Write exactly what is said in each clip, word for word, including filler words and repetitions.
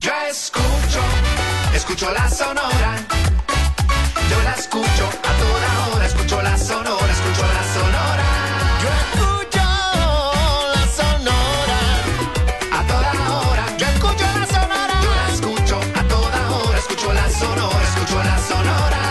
Yo escucho, escucho la Sonora. Yo la escucho a toda hora, escucho la Sonora, escucho la Sonora. Yo escucho la Sonora a toda hora. Yo escucho la Sonora. Yo la escucho a toda hora, escucho la Sonora, escucho la Sonora.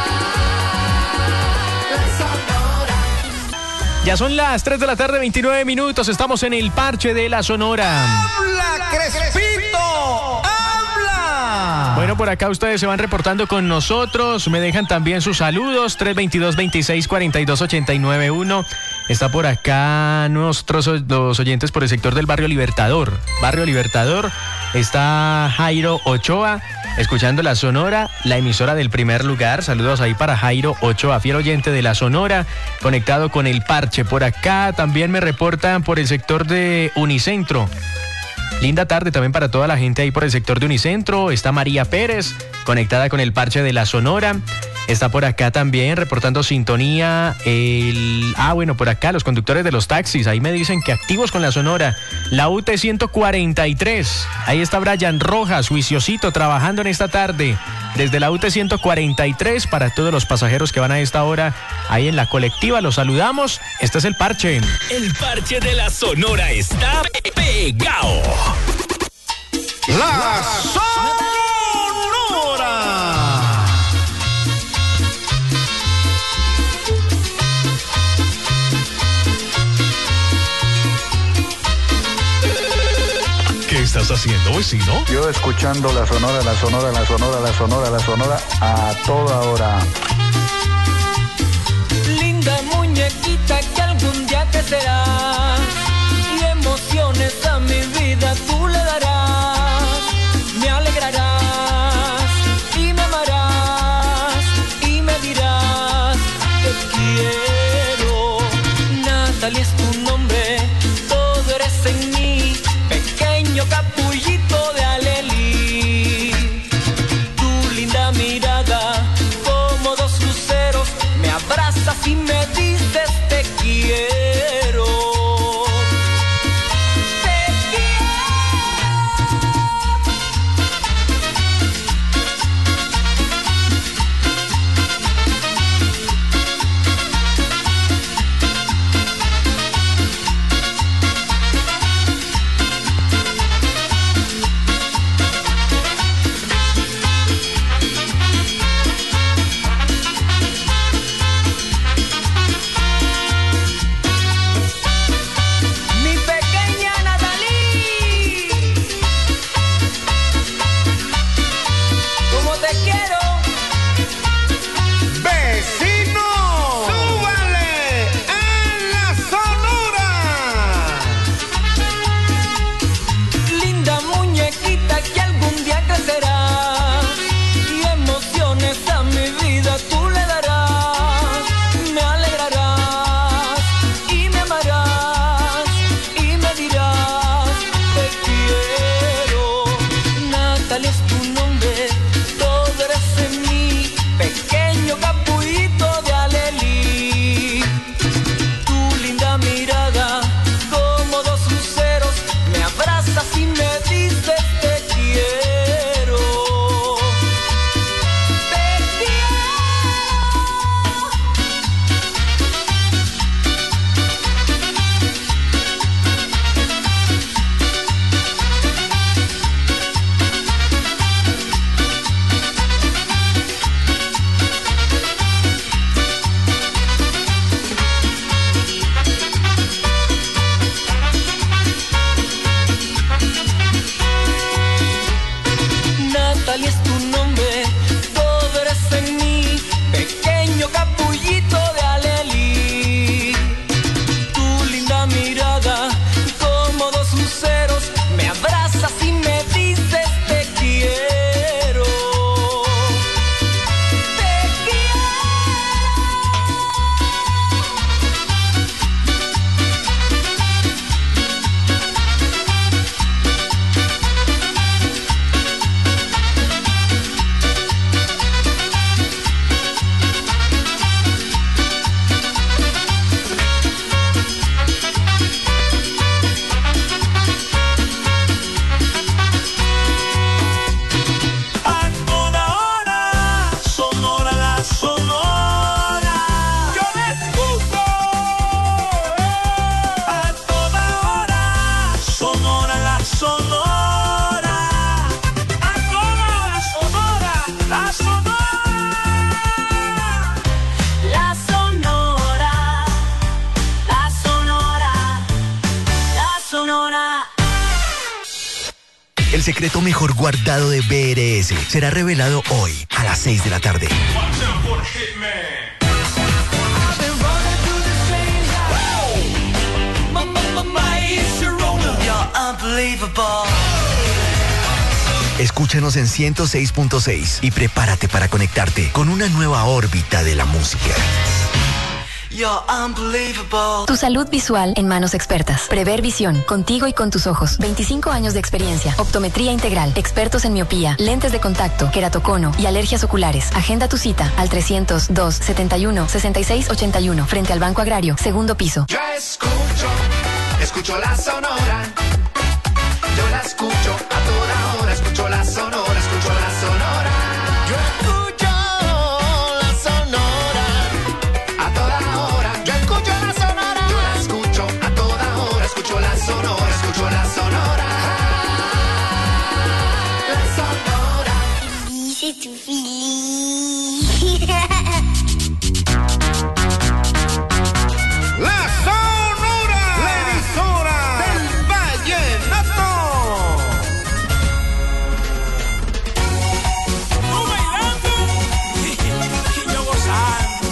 La Sonora. Ya son las tres de la tarde, veintinueve minutos. Estamos en el parche de la Sonora. ¡Habla, Crespito! ¡Habla! Bueno, por acá ustedes se van reportando con nosotros. Me dejan también sus saludos. tres veintidós, veintiséis, cuarenta y dos, ochenta y nueve, uno. Está por acá nuestros los oyentes por el sector del Barrio Libertador. Barrio Libertador. Está Jairo Ochoa, escuchando la Sonora, la emisora del primer lugar. Saludos ahí para Jairo Ochoa, fiel oyente de la Sonora, conectado con el parche. Por acá también me reportan por el sector de Unicentro. Linda tarde también para toda la gente ahí por el sector de Unicentro. Está María Pérez, conectada con el parche de la Sonora. Está por acá también reportando sintonía el... Ah, bueno, por acá los conductores de los taxis. Ahí me dicen que activos con la Sonora. La U T ciento cuarenta y tres. Ahí está Brian Rojas, juiciosito, trabajando en esta tarde. Desde la U T ciento cuarenta y tres para todos los pasajeros que van a esta hora ahí en la colectiva. Los saludamos. Este es el parche. El parche de la Sonora está pegado. La Sonora. ¿Qué estás haciendo, vecino? Yo escuchando la Sonora, la Sonora, la Sonora, la Sonora, la Sonora a toda hora. Linda muñequita que algún día crecerás y emociones a mi vida tú le darás. Me alegrarás y me amarás y me dirás te quiero. Natalie es tu nombre, todo eres en mí, pequeño capullito de Alelí. Tu linda mirada como dos luceros me abrazas y me dices te quiero. secreto mejor guardado de B R S será revelado hoy a las seis de la tarde. Escúchanos en ciento seis punto seis y prepárate para conectarte con una nueva órbita de la música. Tu salud visual en manos expertas. Prever Visión, contigo y con tus ojos. veinticinco años de experiencia. Optometría integral. Expertos en miopía, lentes de contacto, queratocono y alergias oculares. Agenda tu cita al trescientos dos, setenta y uno, sesenta y seis ochenta y uno frente al Banco Agrario, segundo piso. Yo escucho, escucho la Sonora. Yo la escucho a toda hora. Escucho la Sonora, escucho la Sonora. Yo escucho la Sonora a toda hora. Yo escucho la Sonora. Yo la escucho a toda hora. Escucho la Sonora, escucho la Sonora. La Sonora. Dice tu feliz. La Sonora, la emisora del vallenato. Tú bailando y yo gozando.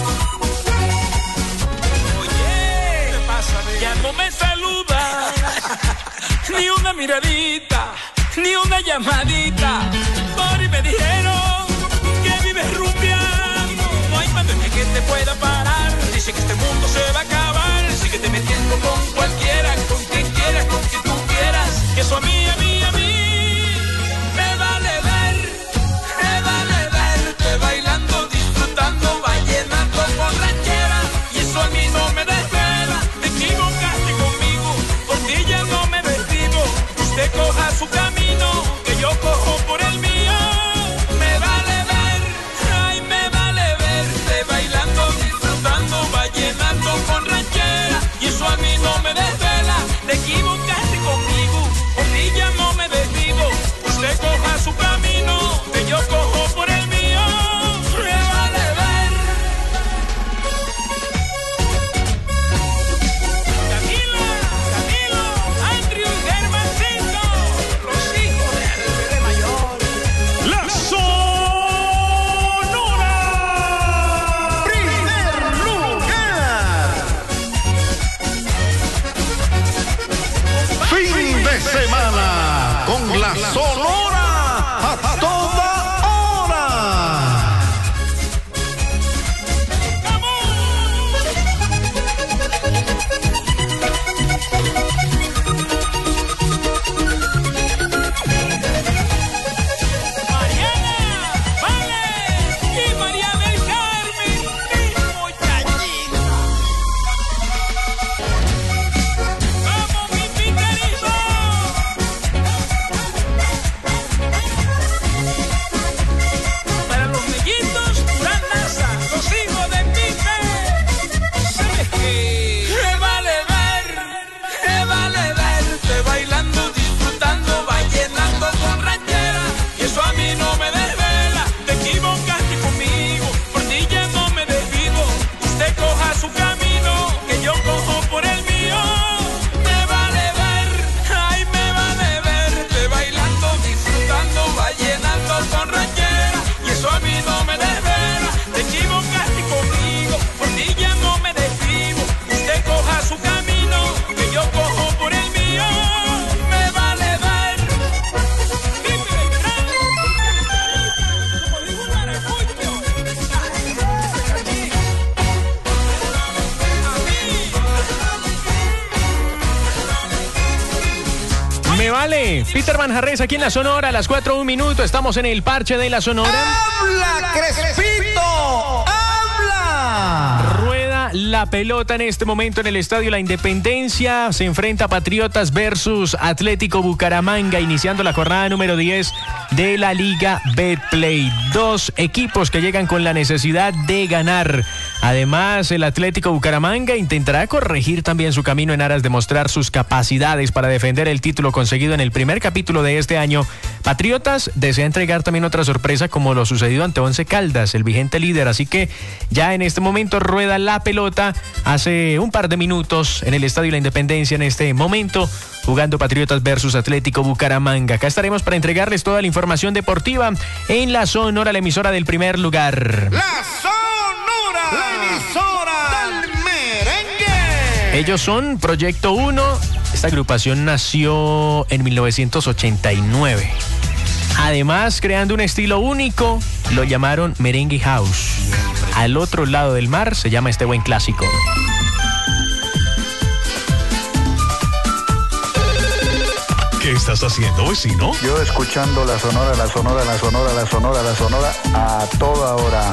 Oye, ¿qué pasa, amigo? Ya no me saluda, ni una miradita, ni una llamadita. Por y me dijeron que vives rumbeando. No hay pandemia que te pueda parar. Dice que este mundo se va a acabar. Síguete metiendo con cualquiera, con quien quieras, con quien tú quieras. Que eso a mí, a mí, a mí me vale ver, me vale verte bailando, disfrutando, vallenato con ranchera. Y eso a mí no me desvela. Te equivocaste conmigo, por ti ya no me desvivo. Usted coja su camino, que yo cojo por el mío. Me vale ver, ay, me vale verte bailando, disfrutando, vallenato con ranchera. Y eso a mí no me desvela. Te equivocaste conmigo, por ti ya no me desvivo. Usted coja su camino, que yo cojo por el mío. Me vale ver. Camila, Camilo, Andrew y Germancito, los hijos del bebé mayor. La Sonora. Primer lugar. Fin de semana con la Sonora a toda hora. Mariana, Vale y María del Carmen, mi muchachita. Vamos, mi picarito. Para los mellitos, Durán Laza, los hijos de Pipe. ¿Sabes qué? Me vale ver, me vale verte bailando, disfrutando, vallenato con ranchera. Y eso a mí no me desvela. Te equivocaste conmigo, por ti ya no me desvivo. Usted coja su camino, que yo cojo por el mío. Me vale ver, ay, me vale verte bailando, disfrutando, vallenato con ranchera. Y eso a mí no me desvela. Te equivocaste conmigo, por ti ya no me desvivo. Usted coja su camino, que yo cojo por el mío. Me vale ver. Pipe Beltrán, como dijo un maracucho. Me vale. Peter Manjarres aquí en la Sonora a las cuatro un minuto. Estamos en el parche de la Sonora. ¡Habla, Crespito! ¡Habla! Rueda la pelota en este momento en el Estadio La Independencia. Se enfrenta Patriotas versus Atlético Bucaramanga, iniciando la jornada número diez de la Liga Betplay. Dos equipos que llegan con la necesidad de ganar. Además, el Atlético Bucaramanga intentará corregir también su camino en aras de mostrar sus capacidades para defender el título conseguido en el primer capítulo de este año Patriotas desea entregar también otra sorpresa como lo sucedido ante Once Caldas, el vigente líder, así que ya en este momento rueda la pelota hace un par de minutos en el Estadio La Independencia en este momento, jugando Patriotas versus Atlético Bucaramanga. Acá estaremos para entregarles toda la información deportiva en La Sonora, la emisora del primer lugar. La Sonora, la emisora del merengue. Ellos son Proyecto uno. Esta agrupación nació en mil novecientos ochenta y nueve. Además, creando un estilo único, lo llamaron Merengue House. Al otro lado del mar se llama este buen clásico. ¿Qué estás haciendo, vecino? Yo escuchando la Sonora, la Sonora, la Sonora, la Sonora, la Sonora a toda hora.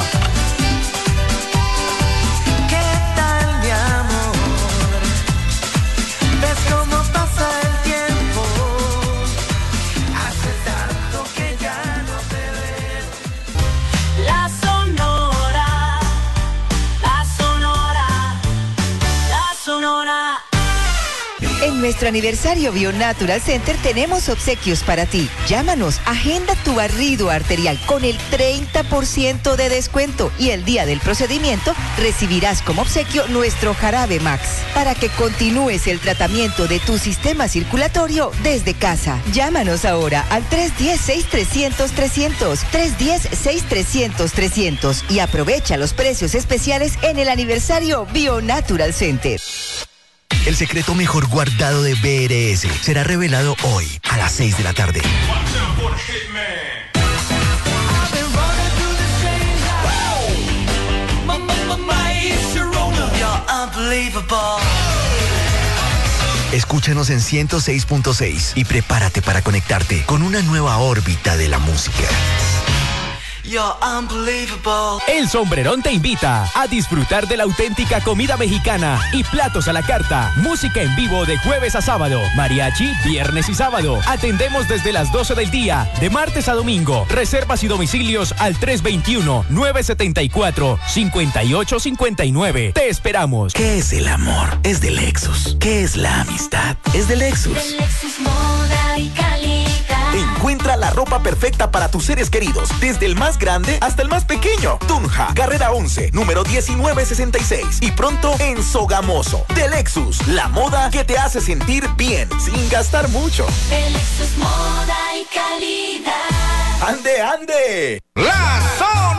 En nuestro aniversario Bionatural Center tenemos obsequios para ti. Llámanos, agenda tu barrido arterial con el treinta por ciento de descuento y el día del procedimiento recibirás como obsequio nuestro jarabe Max para que continúes el tratamiento de tu sistema circulatorio desde casa. Llámanos ahora al tres uno cero, seis tres cero cero, trescientos, tres uno cero, seis tres cero cero, trescientos y aprovecha los precios especiales en el aniversario Bionatural Center. El secreto mejor guardado de B R S será revelado hoy a las seis de la tarde. Escúchanos en ciento seis punto seis y prepárate para conectarte con una nueva órbita de la música. El Sombrerón te invita a disfrutar de la auténtica comida mexicana y platos a la carta. Música en vivo de jueves a sábado. Mariachi, viernes y sábado. Atendemos desde las doce del día, de martes a domingo. Reservas y domicilios al tres dos uno, nueve siete cuatro, cinco ocho cinco nueve. Te esperamos. ¿Qué es el amor? Es de Lexus. ¿Qué es la amistad? Es de Lexus. De Lexus Moda y Calidad. Encuentra la ropa perfecta para tus seres queridos, desde el más grande hasta el más pequeño. Tunja, Carrera once, número diecinueve sesenta y seis. Y pronto en Sogamoso. De Lexus, la moda que te hace sentir bien, sin gastar mucho. De Lexus Moda y Calidad. ¡Ande, ande! La Sonora.